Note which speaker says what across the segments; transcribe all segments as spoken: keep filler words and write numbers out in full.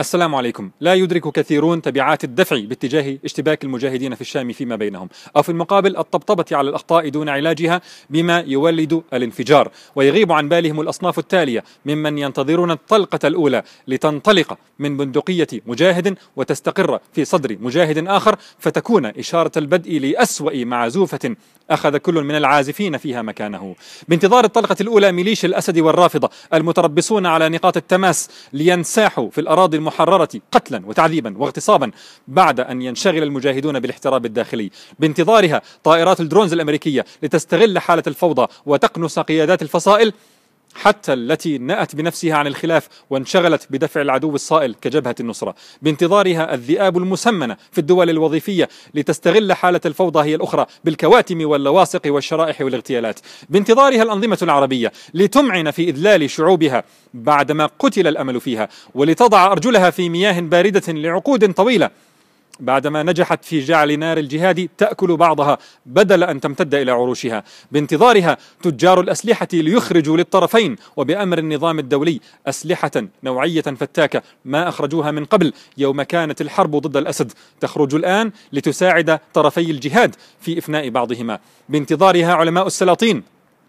Speaker 1: السلام عليكم. لا يدرك كثيرون تبعات الدفع باتجاه اشتباك المجاهدين في الشام فيما بينهم، أو في المقابل الطبطبة على الأخطاء دون علاجها بما يولد الانفجار، ويغيب عن بالهم الأصناف التالية ممن ينتظرون الطلقة الأولى لتنطلق من بندقية مجاهد وتستقر في صدر مجاهد آخر، فتكون إشارة البدء لأسوأ معزوفة أخذ كل من العازفين فيها مكانه. بانتظار الطلقة الأولى ميليشيا الأسد والرافضة المتربصون على نقاط التماس لينساحوا في الأراضي المحررة قتلا وتعذيبا واغتصابا بعد أن ينشغل المجاهدون بالاحتراب الداخلي. بانتظارها طائرات الدرونز الأمريكية لتستغل حالة الفوضى وتقنص قيادات الفصائل، حتى التي نأت بنفسها عن الخلاف وانشغلت بدفع العدو الصائل كجبهة النصرة. بانتظارها الذئاب المسمنة في الدول الوظيفية لتستغل حالة الفوضى هي الأخرى بالكواتم واللواصق والشرائح والاغتيالات. بانتظارها الأنظمة العربية لتمعن في إذلال شعوبها بعدما قتل الأمل فيها، ولتضع أرجلها في مياه باردة لعقود طويلة بعدما نجحت في جعل نار الجهاد تأكل بعضها بدل أن تمتد إلى عروشها. بانتظارها تجار الأسلحة ليخرجوا للطرفين وبأمر النظام الدولي أسلحة نوعية فتاكة ما أخرجوها من قبل يوم كانت الحرب ضد الأسد، تخرج الآن لتساعد طرفي الجهاد في إفناء بعضهما. بانتظارها علماء السلاطين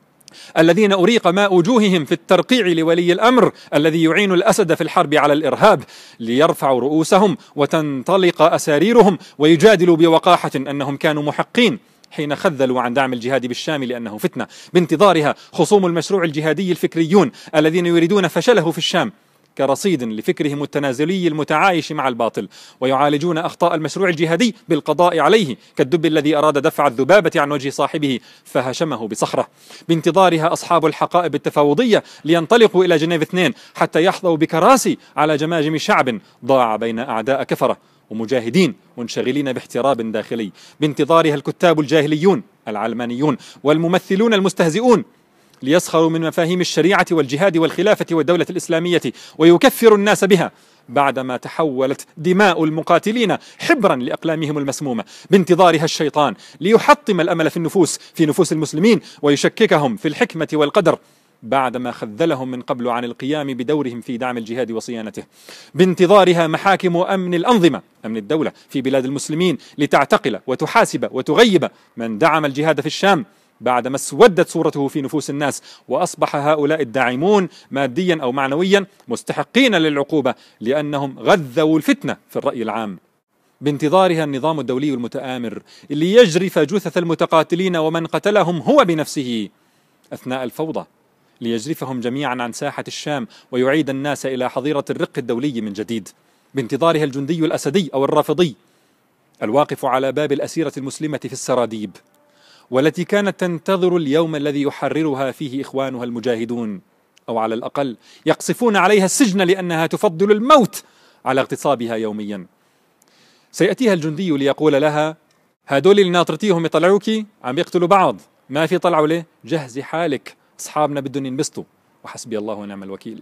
Speaker 1: الذين أريق ماء وجوههم في الترقيع لولي الأمر الذي يعين الأسد في الحرب على الإرهاب ليرفعوا رؤوسهم وتنطلق أساريرهم ويجادلوا بوقاحة أنهم كانوا محقين حين خذلوا عن دعم الجهاد بالشام لأنه فتنة. بانتظارها خصوم المشروع الجهادي الفكريون الذين يريدون فشله في الشام كرصيد لفكرهم التنازلي المتعايش مع الباطل، ويعالجون أخطاء المشروع الجهادي بالقضاء عليه كالدب الذي أراد دفع الذبابة عن وجه صاحبه فهشمه بصخرة. بانتظارها أصحاب الحقائب التفاوضية لينطلقوا إلى جنيف اثنين حتى يحظوا بكراسي على جماجم شعب ضاع بين أعداء كفرة ومجاهدين منشغلين باحتراب داخلي. بانتظارها الكتاب الجاهليون العلمانيون والممثلون المستهزئون ليسخروا من مفاهيم الشريعة والجهاد والخلافة والدولة الإسلامية ويكفروا الناس بها بعدما تحولت دماء المقاتلين حبرا لأقلامهم المسمومة. بانتظارها الشيطان ليحطم الأمل في النفوس في نفوس المسلمين ويشككهم في الحكمة والقدر بعدما خذلهم من قبل عن القيام بدورهم في دعم الجهاد وصيانته. بانتظارها محاكم أمن الأنظمة أمن الدولة في بلاد المسلمين لتعتقل وتحاسب وتغيب من دعم الجهاد في الشام بعدما اسودت صورته في نفوس الناس وأصبح هؤلاء الداعمون ماديا أو معنويا مستحقين للعقوبة لأنهم غذوا الفتنة في الرأي العام. بانتظارها النظام الدولي المتآمر اللي يجرف جثث المتقاتلين ومن قتلهم هو بنفسه أثناء الفوضى ليجرفهم جميعا عن ساحة الشام ويعيد الناس إلى حظيرة الرق الدولي من جديد. بانتظارها الجندي الأسدي أو الرافضي الواقف على باب الأسيرة المسلمة في السراديب، والتي كانت تنتظر اليوم الذي يحررها فيه إخوانها المجاهدون، أو على الأقل يقصفون عليها السجن لأنها تفضل الموت على اغتصابها يوميا. سيأتيها الجندي ليقول لها هدول اللي ناطرتيهم يطلعوكي عم يقتلوا بعض، ما في طلعوا ليه؟ جهزي حالك، أصحابنا بدهم ينبسطوا وحسبي الله ونعم الوكيل.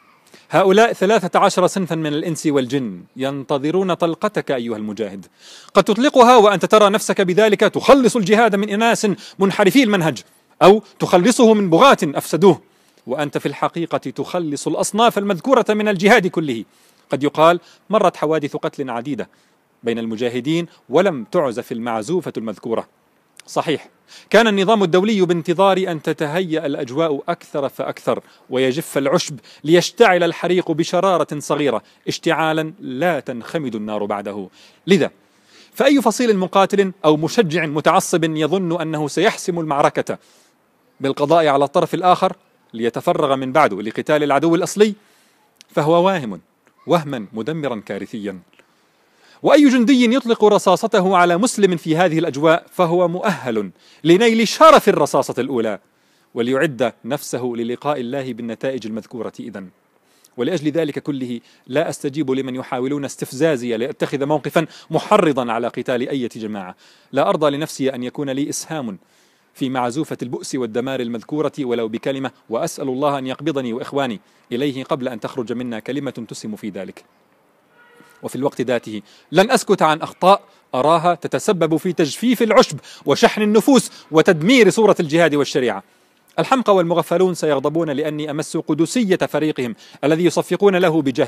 Speaker 1: هؤلاء ثلاثة عشر صنفا من الإنس والجن ينتظرون طلقتك أيها المجاهد، قد تطلقها وأنت ترى نفسك بذلك تخلص الجهاد من إناس منحرفي المنهج، أو تخلصه من بغاة أفسدوه، وأنت في الحقيقة تخلص الأصناف المذكورة من الجهاد كله. قد يقال مرت حوادث قتل عديدة بين المجاهدين ولم تعزف المعزوفة المذكورة. صحيح، كان النظام الدولي بانتظار أن تتهيأ الأجواء أكثر فأكثر ويجف العشب ليشتعل الحريق بشرارة صغيرة اشتعالا لا تنخمد النار بعده. لذا فأي فصيل مقاتل أو مشجع متعصب يظن أنه سيحسم المعركة بالقضاء على الطرف الآخر ليتفرغ من بعده لقتال العدو الأصلي فهو واهم وهما مدمرا كارثيا. وأي جندي يطلق رصاصته على مسلم في هذه الأجواء فهو مؤهل لنيل شرف الرصاصة الأولى وليعد نفسه للقاء الله بالنتائج المذكورة إذن. ولأجل ذلك كله لا أستجيب لمن يحاولون استفزازي لأتخذ موقفا محرضا على قتال أي جماعة. لا أرضى لنفسي أن يكون لي إسهام في معزوفة البؤس والدمار المذكورة ولو بكلمة، وأسأل الله أن يقبضني وإخواني إليه قبل أن تخرج منا كلمة تسهم في ذلك. وفي الوقت ذاته لن أسكت عن أخطاء أراها تتسبب في تجفيف العشب وشحن النفوس وتدمير صورة الجهاد والشريعة. الحمقى والمغفلون سيغضبون لأني أمس قدسية فريقهم الذي يصفقون له بجهل،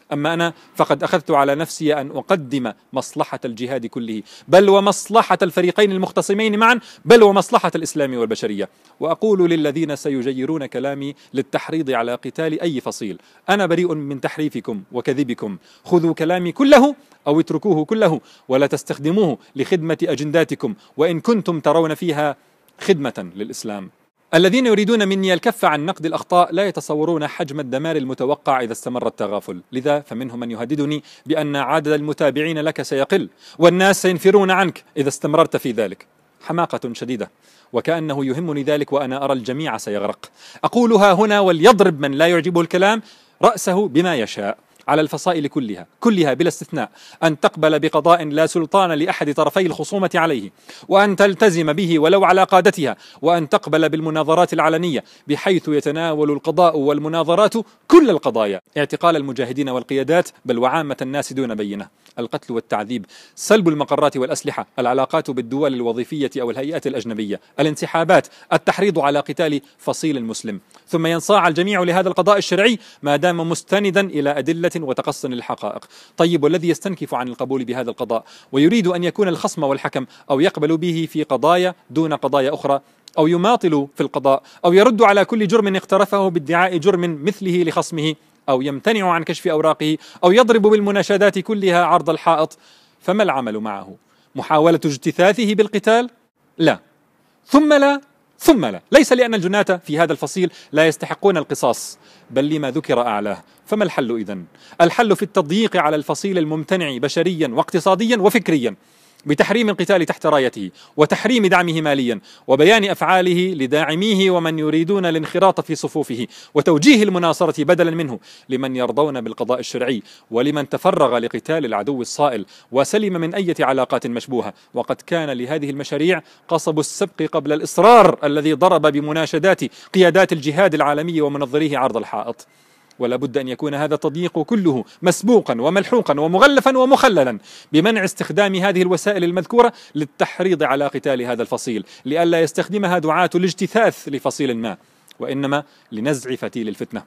Speaker 1: أما أنا فقد أخذت على نفسي أن أقدم مصلحة الجهاد كله، بل ومصلحة الفريقين المختصمين معا، بل ومصلحة الإسلام والبشرية. وأقول للذين سيجيرون كلامي للتحريض على قتال أي فصيل: أنا بريء من تحريفكم وكذبكم، خذوا كلامي كله أو اتركوه كله، ولا تستخدموه لخدمة أجنداتكم وإن كنتم ترون فيها خدمة للإسلام. الذين يريدون مني الكف عن نقد الأخطاء لا يتصورون حجم الدمار المتوقع إذا استمر التغافل، لذا فمنهم من يهددني بأن عدد المتابعين لك سيقل والناس سينفرون عنك إذا استمررت في ذلك. حماقة شديدة، وكأنه يهمني ذلك وأنا أرى الجميع سيغرق. أقولها هنا وليضرب من لا يعجبه الكلام رأسه بما يشاء على الفصائل كلها كلها بلا استثناء أن تقبل بقضاء لا سلطان لأحد طرفي الخصومة عليه، وأن تلتزم به ولو على قادتها، وأن تقبل بالمناظرات العلنية بحيث يتناول القضاء والمناظرات كل القضايا، اعتقال المجاهدين والقيادات بل وعامة الناس دون بينة، القتل والتعذيب، سلب المقرات والأسلحة، العلاقات بالدول الوظيفية أو الهيئات الأجنبية، الانسحابات، التحريض على قتال فصيل مسلم، ثم ينصاع الجميع لهذا القضاء الشرعي ما دام مستندا إلى أدلة وتقص للحقائق. طيب، والذي يستنكف عن القبول بهذا القضاء ويريد أن يكون الخصم والحكم أو يقبل به في قضايا دون قضايا أخرى، أو يماطل في القضاء، أو يرد على كل جرم اقترفه بادعاء جرم مثله لخصمه، أو يمتنع عن كشف أوراقه، أو يضرب بالمناشدات كلها عرض الحائط، فما العمل معه؟ محاولة اجتثاثه بالقتال؟ لا، ثم لا، ثم لا. ليس لأن الجناة في هذا الفصيل لا يستحقون القصاص، بل لما ذكر أعلاه. فما الحل إذن؟ الحل في التضييق على الفصيل الممتنع بشريا واقتصاديا وفكريا، بتحريم القتال تحت رايته، وتحريم دعمه ماليا، وبيان أفعاله لداعميه ومن يريدون الانخراط في صفوفه، وتوجيه المناصرة بدلا منه لمن يرضون بالقضاء الشرعي، ولمن تفرغ لقتال العدو الصائل وسلم من أي علاقات مشبوهة. وقد كان لهذه المشاريع قصب السبق قبل الإصرار الذي ضرب بمناشدات قيادات الجهاد العالمي ومنظريه عرض الحائط. ولا بد أن يكون هذا التضييق كله مسبوقا وملحوقا ومغلفا ومخللا بمنع استخدام هذه الوسائل المذكورة للتحريض على قتال هذا الفصيل، لئلا يستخدمها دعاة الاجتثاث لفصيل ما، وإنما لنزع فتيل الفتنة.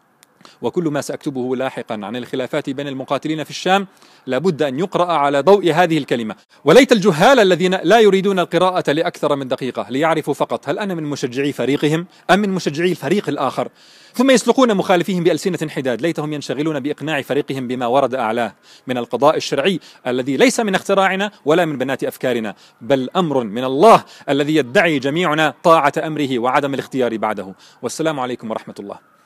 Speaker 1: وكل ما سأكتبه لاحقا عن الخلافات بين المقاتلين في الشام لابد أن يقرأ على ضوء هذه الكلمة. وليت الجهال الذين لا يريدون القراءة لأكثر من دقيقة ليعرفوا فقط هل أنا من مشجعي فريقهم أم من مشجعي الفريق الآخر، ثم يسلقون مخالفيهم بألسنة حداد. ليتهم ينشغلون بإقناع فريقهم بما ورد أعلاه من القضاء الشرعي الذي ليس من اختراعنا ولا من بنات أفكارنا، بل أمر من الله الذي يدعي جميعنا طاعة أمره وعدم الاختيار بعده. والسلام عليكم ورحمة الله.